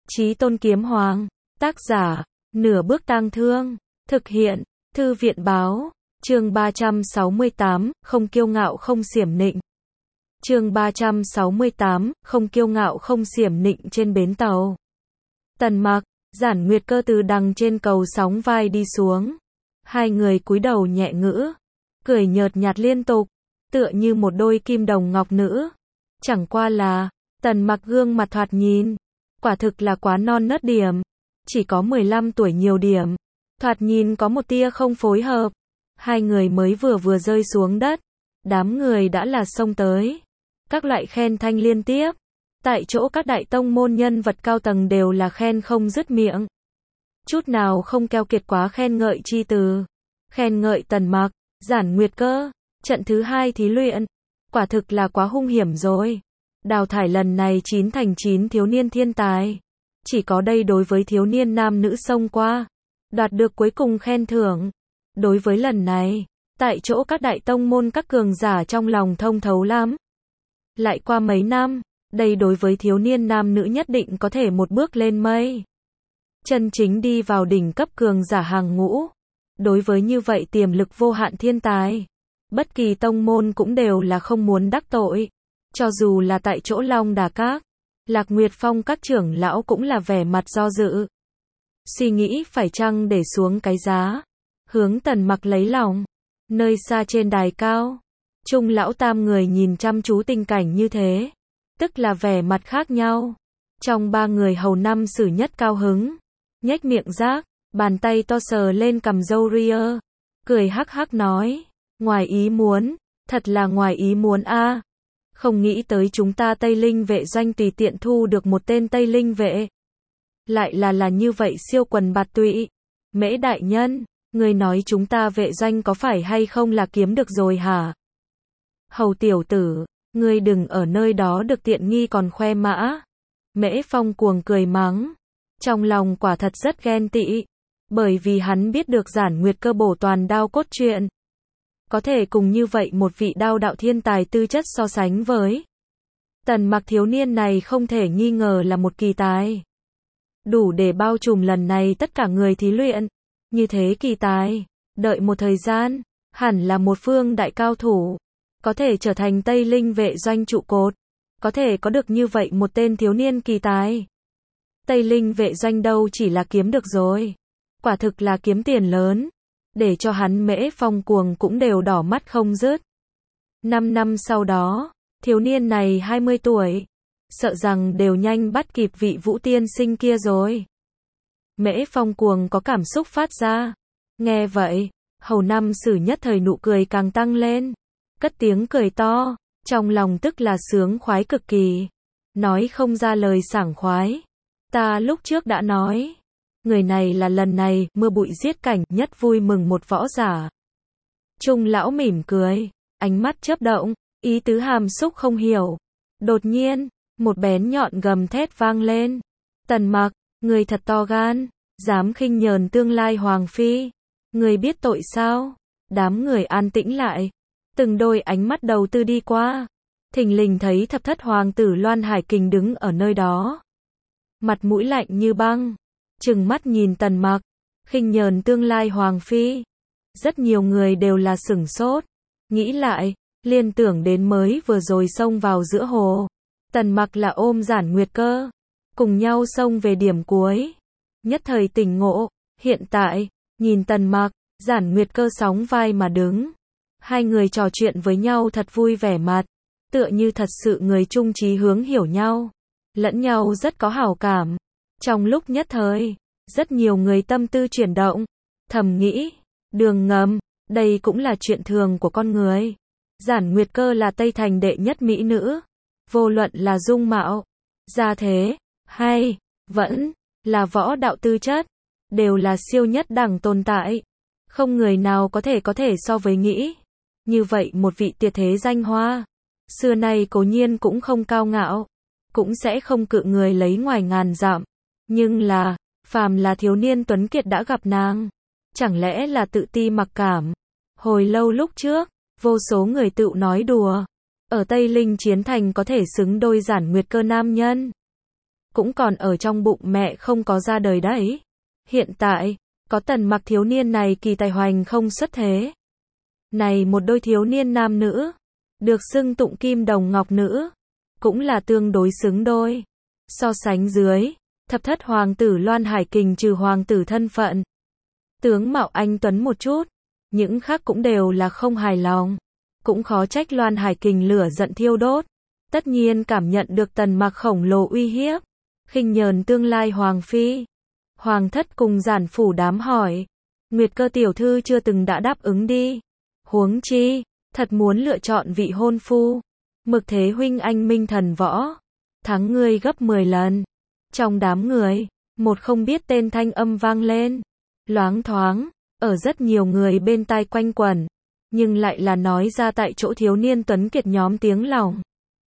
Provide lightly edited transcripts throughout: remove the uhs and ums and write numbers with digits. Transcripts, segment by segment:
Chí Tôn Kiếm Hoàng. Tác giả, Nửa Bước Tang Thương. Thực hiện, Thư viện Báo. Chương 368, không kiêu ngạo không xiểm nịnh. Chương 368, không kiêu ngạo không xiểm nịnh trên bến tàu. Tần Mặc, Giản Nguyệt Cơ từ đằng trên cầu sóng vai đi xuống. Hai người cúi đầu nhẹ ngữ, cười nhợt nhạt liên tục, tựa như một đôi kim đồng ngọc nữ. Chẳng qua là, Tần Mặc gương mặt thoạt nhìn, quả thực là quá non nớt điểm, chỉ có 15 tuổi nhiều điểm, thoạt nhìn có một tia không phối hợp. Hai người mới vừa rơi xuống đất, đám người đã là xông tới, các loại khen thanh liên tiếp. Tại chỗ các đại tông môn nhân vật cao tầng đều là khen không dứt miệng, chút nào không keo kiệt quá khen ngợi chi từ. Khen ngợi Tần Mặc, Giản Nguyệt Cơ, trận thứ 2 thí luyện, quả thực là quá hung hiểm rồi. Đào thải lần này 9 thành 9 thiếu niên thiên tài, chỉ có đây đối với thiếu niên nam nữ xông qua, đoạt được cuối cùng khen thưởng. Đối với lần này, tại chỗ các đại tông môn các cường giả trong lòng thông thấu lắm. Lại qua mấy năm, đây đối với thiếu niên nam nữ nhất định có thể một bước lên mây, chân chính đi vào đỉnh cấp cường giả hàng ngũ. Đối với như vậy tiềm lực vô hạn thiên tài, bất kỳ tông môn cũng đều là không muốn đắc tội. Cho dù là tại chỗ Long Đà Các, Lạc Nguyệt Phong các trưởng lão cũng là vẻ mặt do dự, suy nghĩ phải chăng để xuống cái giá, hướng Tần Mặc lấy lòng. Nơi xa trên đài cao, Trung lão tam người nhìn chăm chú tình cảnh như thế, tức là vẻ mặt khác nhau. Trong ba người hầu năm sử nhất cao hứng, nhếch miệng rác, bàn tay to sờ lên cằm râu ria, cười hắc hắc nói, ngoài ý muốn, thật là ngoài ý muốn a. Không nghĩ tới chúng ta Tây Linh vệ doanh tùy tiện thu được một tên Tây Linh vệ, lại là như vậy siêu quần bạt tụy. Mễ đại nhân, người nói chúng ta vệ doanh có phải hay không là kiếm được rồi hả? Hầu tiểu tử, ngươi đừng ở nơi đó được tiện nghi còn khoe mã. Mễ Phong cuồng cười mắng, trong lòng quả thật rất ghen tị, bởi vì hắn biết được Giản Nguyệt Cơ bổ toàn đao cốt truyện, có thể cùng như vậy một vị đao đạo thiên tài tư chất so sánh với. Tần Mặc thiếu niên này không thể nghi ngờ là một kỳ tài, đủ để bao trùm lần này tất cả người thí luyện. Như thế kỳ tài, đợi một thời gian, hẳn là một phương đại cao thủ, có thể trở thành Tây Linh vệ doanh trụ cột, có thể có được như vậy một tên thiếu niên kỳ tài. Tây Linh vệ doanh đâu chỉ là kiếm được rồi, quả thực là kiếm tiền lớn, để cho hắn Mễ Phong cuồng cũng đều đỏ mắt không dứt. 5 năm sau đó, thiếu niên này 20 tuổi, sợ rằng đều nhanh bắt kịp vị Vũ tiên sinh kia rồi. Mễ Phong cuồng có cảm xúc phát ra. Nghe vậy, hầu năm sử nhất thời nụ cười càng tăng lên, cất tiếng cười to, trong lòng tức là sướng khoái cực kỳ, nói không ra lời sảng khoái. Ta lúc trước đã nói, người này là lần này mưa bụi giết cảnh nhất vui mừng một võ giả. Trung lão mỉm cười, ánh mắt chớp động, ý tứ hàm xúc không hiểu. Đột nhiên, một bén nhọn gầm thét vang lên. Tần Mặc, người thật to gan, dám khinh nhờn tương lai hoàng phi, người biết tội sao? Đám người an tĩnh lại, từng đôi ánh mắt đầu tư đi qua, thình lình thấy thập thất hoàng tử Loan Hải Kình đứng ở nơi đó, mặt mũi lạnh như băng, trừng mắt nhìn Tần Mặc, khinh nhờn tương lai hoàng phi. Rất nhiều người đều là sửng sốt, nghĩ lại, liên tưởng đến mới vừa rồi xông vào giữa hồ, Tần Mặc là ôm Giản Nguyệt Cơ, cùng nhau xông về điểm cuối. Nhất thời tỉnh ngộ, hiện tại, nhìn Tần Mặc, Giản Nguyệt Cơ sóng vai mà đứng. Hai người trò chuyện với nhau thật vui vẻ mặt, tựa như thật sự người chung chí hướng hiểu nhau, lẫn nhau rất có hảo cảm. Trong lúc nhất thời, rất nhiều người tâm tư chuyển động, thầm nghĩ, đường ngầm, đây cũng là chuyện thường của con người. Giản Nguyệt Cơ là Tây Thành đệ nhất mỹ nữ, vô luận là dung mạo, gia thế, hay vẫn là võ đạo tư chất, đều là siêu nhất đẳng tồn tại, không người nào có thể so với nghĩ. Như vậy một vị tuyệt thế danh hoa, xưa nay cố nhiên cũng không cao ngạo, cũng sẽ không cự người lấy ngoài ngàn dặm, nhưng là, phàm là thiếu niên tuấn kiệt đã gặp nàng, chẳng lẽ là tự ti mặc cảm. Hồi lâu lúc trước, vô số người tự nói đùa, ở Tây Linh Chiến Thành có thể xứng đôi Giản Nguyệt Cơ nam nhân. cũng còn ở trong bụng mẹ không có ra đời đấy. Hiện tại, có Tần Mặc thiếu niên này kỳ tài hoành không xuất thế. Này một đôi thiếu niên nam nữ, được xưng tụng kim đồng ngọc nữ, cũng là tương đối xứng đôi. So sánh dưới, thập thất hoàng tử Loan Hải Kình trừ hoàng tử thân phận, tướng mạo anh tuấn một chút, những khác cũng đều là không hài lòng. Cũng khó trách Loan Hải Kình lửa giận thiêu đốt. Tất nhiên cảm nhận được Tần Mặc khổng lồ uy hiếp, khinh nhờn tương lai hoàng phi. Hoàng thất cùng giản phủ đám hỏi, Nguyệt Cơ tiểu thư chưa từng đã đáp ứng đi. Huống chi, thật muốn lựa chọn vị hôn phu. Mực thế huynh anh minh thần võ, thắng ngươi gấp 10 lần. Trong đám người, một không biết tên thanh âm vang lên, loáng thoáng, ở rất nhiều người bên tai quanh quẩn, nhưng lại là nói ra tại chỗ thiếu niên tuấn kiệt nhóm tiếng lòng.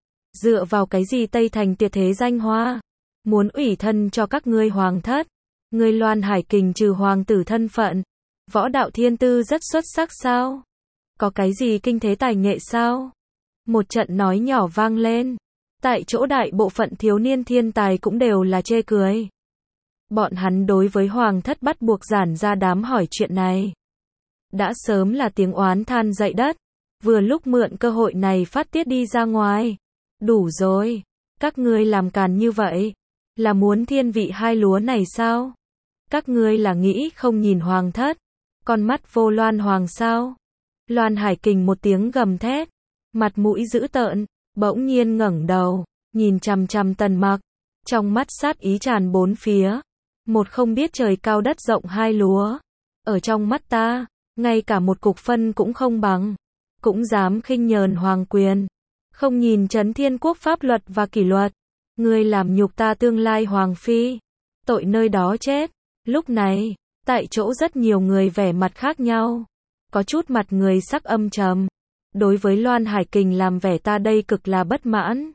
Dựa vào cái gì Tây Thành tuyệt thế danh hoa, muốn ủy thân cho các ngươi hoàng thất? Ngươi Loan Hải Kình trừ hoàng tử thân phận, võ đạo thiên tư rất xuất sắc sao? Có cái gì kinh thế tài nghệ sao? Một trận nói nhỏ vang lên, tại chỗ đại bộ phận thiếu niên thiên tài cũng đều là chê cười. Bọn hắn đối với hoàng thất bắt buộc giản ra đám hỏi chuyện này, đã sớm là tiếng oán than dậy đất, vừa lúc mượn cơ hội này phát tiết đi ra ngoài. Đủ rồi, các ngươi làm càn như vậy, là muốn thiên vị hai lúa này sao? Các ngươi là nghĩ không nhìn hoàng thất, con mắt vô Loan hoàng sao? Loan Hải Kình một tiếng gầm thét, mặt mũi dữ tợn, bỗng nhiên ngẩng đầu, nhìn chằm chằm Tần Mặc, trong mắt sát ý tràn bốn phía. Một không biết trời cao đất rộng hai lúa, ở trong mắt ta, ngay cả một cục phân cũng không bằng, cũng dám khinh nhờn hoàng quyền, không nhìn trấn thiên quốc pháp luật và kỷ luật, ngươi làm nhục ta tương lai hoàng phi, tội nơi đó chết. Lúc này, tại chỗ rất nhiều người vẻ mặt khác nhau, có chút mặt người sắc âm trầm, đối với Loan Hải Kình làm vẻ ta đây cực là bất mãn.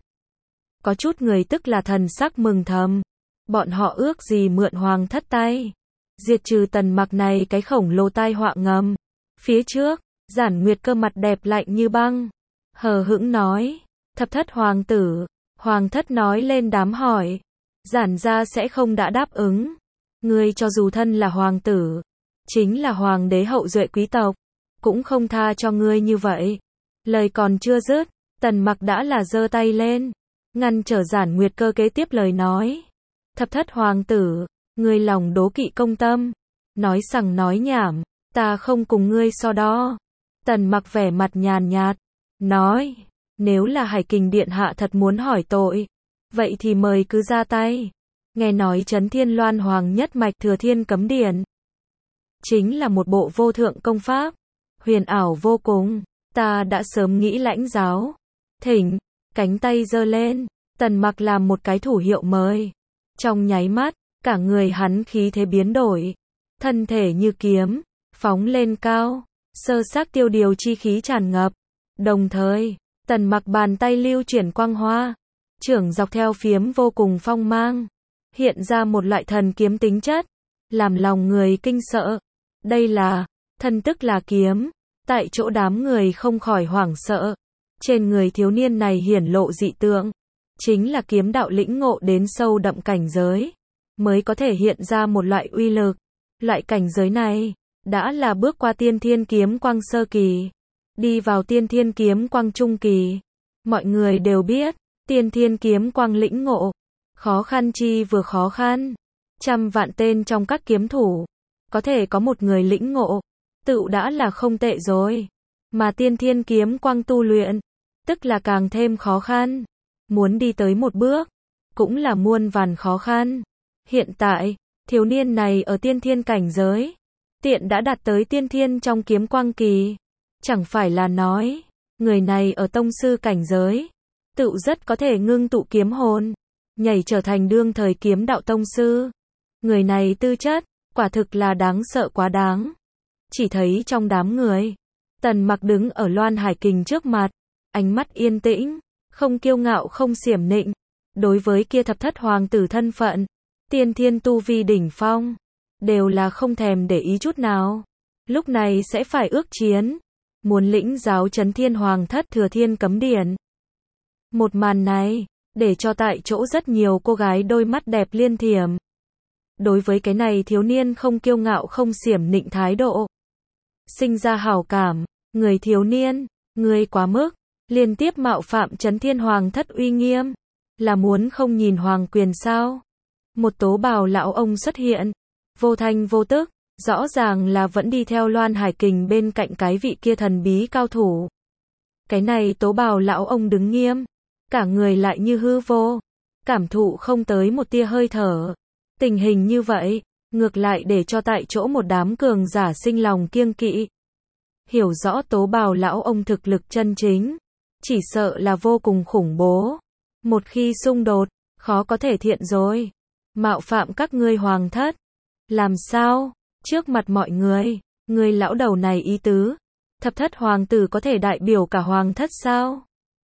Có chút người tức là thần sắc mừng thầm, bọn họ ước gì mượn hoàng thất tay, diệt trừ Tần Mặc này cái khổng lồ tai họa ngầm. Phía trước, Giản Nguyệt Cơ mặt đẹp lạnh như băng, hờ hững nói, thập thất hoàng tử, hoàng thất nói lên đám hỏi, giản gia sẽ không đã đáp ứng. Ngươi cho dù thân là hoàng tử, chính là hoàng đế hậu duệ quý tộc, cũng không tha cho ngươi như vậy. Lời còn chưa dứt, Tần Mặc đã là giơ tay lên, ngăn trở Giản Nguyệt Cơ kế tiếp lời nói. Thập thất hoàng tử, ngươi lòng đố kỵ công tâm, nói sằng nói nhảm, ta không cùng ngươi so đo. Tần Mặc vẻ mặt nhàn nhạt, nói, nếu là Hải Kình điện hạ thật muốn hỏi tội, vậy thì mời cứ ra tay. Nghe nói Trấn Thiên Loan Hoàng nhất mạch Thừa Thiên Cấm Điển chính là một bộ vô thượng công pháp, huyền ảo vô cùng, ta đã sớm nghĩ lãnh giáo. Thỉnh, cánh tay giơ lên, Tần Mặc làm một cái thủ hiệu mời. Trong nháy mắt, cả người hắn khí thế biến đổi, thân thể như kiếm, phóng lên cao, sơ xác tiêu điều chi khí tràn ngập. Đồng thời, Tần Mặc bàn tay lưu chuyển quang hoa, chưởng dọc theo phiếm vô cùng phong mang, hiện ra một loại thần kiếm tính chất, làm lòng người kinh sợ. Đây là, thân tức là kiếm, tại chỗ đám người không khỏi hoảng sợ. Trên người thiếu niên này hiển lộ dị tượng, chính là kiếm đạo lĩnh ngộ đến sâu đậm cảnh giới, mới có thể hiện ra một loại uy lực. Loại cảnh giới này, đã là bước qua tiên thiên kiếm quang sơ kỳ, đi vào tiên thiên kiếm quang trung kỳ. Mọi người đều biết, tiên thiên kiếm quang lĩnh ngộ, khó khăn chi vừa khó khăn. Trăm vạn tên trong các kiếm thủ, có thể có một người lĩnh ngộ, tựu đã là không tệ rồi. Mà tiên thiên kiếm quang tu luyện, tức là càng thêm khó khăn. Muốn đi tới một bước, cũng là muôn vàn khó khăn. Hiện tại, thiếu niên này ở tiên thiên cảnh giới, tiện đã đạt tới tiên thiên trong kiếm quang kỳ. Chẳng phải là nói, người này ở tông sư cảnh giới, tựu rất có thể ngưng tụ kiếm hồn, nhảy trở thành đương thời kiếm đạo tông sư. Người này tư chất, quả thực là đáng sợ quá đáng. Chỉ thấy trong đám người, Tần Mặc đứng ở Loan Hải Kình trước mặt, ánh mắt yên tĩnh, không kiêu ngạo không xiểm nịnh. Đối với kia thập thất hoàng tử thân phận, tiên thiên tu vi đỉnh phong, đều là không thèm để ý chút nào. Lúc này sẽ phải ước chiến, muốn lĩnh giáo Trấn Thiên Hoàng thất Thừa Thiên Cấm Điển. Một màn này, để cho tại chỗ rất nhiều cô gái đôi mắt đẹp liên thiểm. Đối với cái này thiếu niên không kiêu ngạo không xiểm nịnh thái độ. Sinh ra hảo cảm, người thiếu niên, người quá mức, liên tiếp mạo phạm Chấn Thiên Hoàng thất uy nghiêm, là muốn không nhìn hoàng quyền sao? Một Tố Bào lão ông xuất hiện, vô thanh vô tức, rõ ràng là vẫn đi theo Loan Hải Kình bên cạnh cái vị kia thần bí cao thủ. Cái này Tố Bào lão ông đứng nghiêm, cả người lại như hư vô, cảm thụ không tới một tia hơi thở. Tình hình như vậy, ngược lại để cho tại chỗ một đám cường giả sinh lòng kiêng kỵ. Hiểu rõ Tố Bào lão ông thực lực chân chính, chỉ sợ là vô cùng khủng bố. Một khi xung đột, khó có thể thiện rồi. Mạo phạm các ngươi hoàng thất. Làm sao? Trước mặt mọi người lão đầu này ý tứ. Thập thất hoàng tử có thể đại biểu cả hoàng thất sao?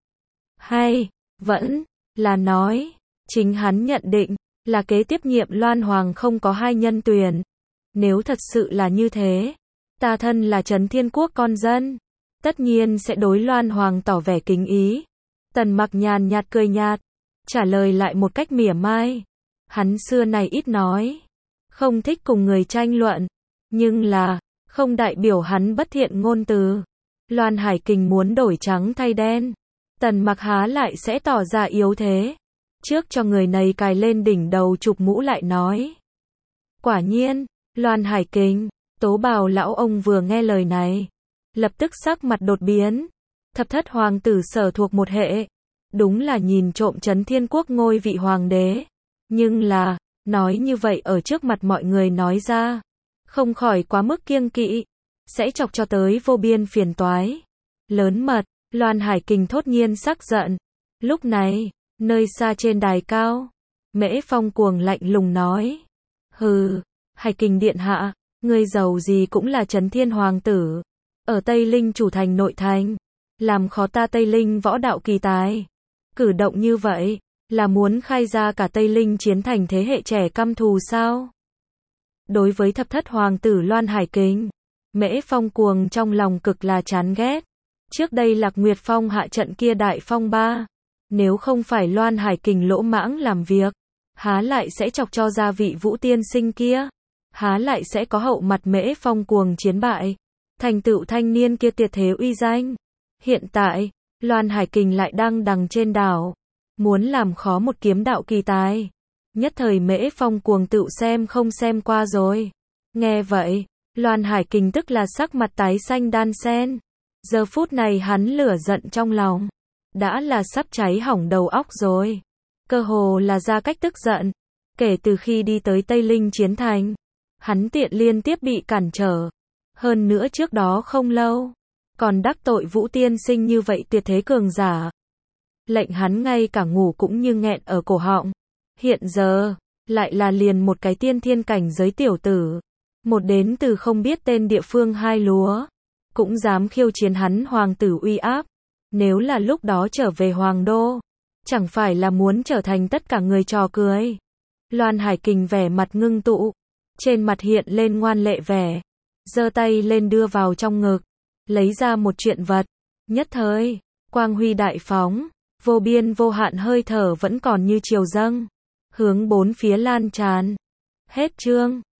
Hay, vẫn là nói, chính hắn nhận định, là kế tiếp nhiệm Loan Hoàng không có hai nhân tuyển. Nếu thật sự là như thế, ta thân là Trấn Thiên Quốc con dân, tất nhiên sẽ đối Loan Hoàng tỏ vẻ kính ý. Tần Mặc nhàn nhạt cười nhạt, trả lời lại một cách mỉa mai. Hắn xưa này ít nói, không thích cùng người tranh luận, nhưng là, không đại biểu hắn bất thiện ngôn từ. Loan Hải Kình muốn đổi trắng thay đen, Tần Mặc há lại sẽ tỏ ra yếu thế. Trước cho người này cài lên đỉnh đầu chụp mũ lại nói. Quả nhiên, Loan Hải Kình, Tố Bào lão ông vừa nghe lời này, lập tức sắc mặt đột biến. Thập thất hoàng tử sở thuộc một hệ, đúng là nhìn trộm Chấn Thiên Quốc ngôi vị hoàng đế. Nhưng là, nói như vậy ở trước mặt mọi người nói ra, không khỏi quá mức kiêng kỵ, sẽ chọc cho tới vô biên phiền toái. Lớn mật, Loan Hải Kình thốt nhiên sắc giận. Lúc này, nơi xa trên đài cao, Mễ Phong cuồng lạnh lùng nói. Hừ, Hải Kình điện hạ, ngươi giàu gì cũng là Chấn Thiên Hoàng tử. Ở Tây Linh chủ thành nội thành, làm khó ta Tây Linh võ đạo kỳ tài. Cử động như vậy, là muốn khai ra cả Tây Linh chiến thành thế hệ trẻ căm thù sao? Đối với thập thất hoàng tử Loan Hải Kình, Mễ Phong cuồng trong lòng cực là chán ghét. Trước đây Lạc Nguyệt Phong hạ trận kia đại phong ba, nếu không phải Loan Hải Kình lỗ mãng làm việc, há lại sẽ chọc cho gia vị Vũ tiên sinh kia, há lại sẽ có hậu mặt Mễ Phong cuồng chiến bại, thành tựu thanh niên kia tuyệt thế uy danh. Hiện tại, Loan Hải Kình lại đang đằng trên đảo, muốn làm khó một kiếm đạo kỳ tài. Nhất thời Mễ Phong cuồng tự xem không xem qua rồi. Nghe vậy, Loan Hải Kình tức là sắc mặt tái xanh đan sen. Giờ phút này hắn lửa giận trong lòng, đã là sắp cháy hỏng đầu óc rồi. Cơ hồ là ra cách tức giận. Kể từ khi đi tới Tây Linh chiến thành, hắn tiện liên tiếp bị cản trở. Hơn nữa trước đó không lâu, còn đắc tội Vũ tiên sinh như vậy tuyệt thế cường giả. Lệnh hắn ngay cả ngủ cũng như nghẹn ở cổ họng. Hiện giờ, lại là liền một cái tiên thiên cảnh giới tiểu tử. Một đến từ không biết tên địa phương hai lúa. Cũng dám khiêu chiến hắn hoàng tử uy áp. Nếu là lúc đó trở về hoàng đô, chẳng phải là muốn trở thành tất cả người trò cười. Loan Hải Kình vẻ mặt ngưng tụ, trên mặt hiện lên ngoan lệ vẻ, giơ tay lên đưa vào trong ngực, lấy ra một truyện vật. Nhất thời, quang huy đại phóng, vô biên vô hạn hơi thở vẫn còn như triều dâng, hướng bốn phía lan tràn. Hết chương.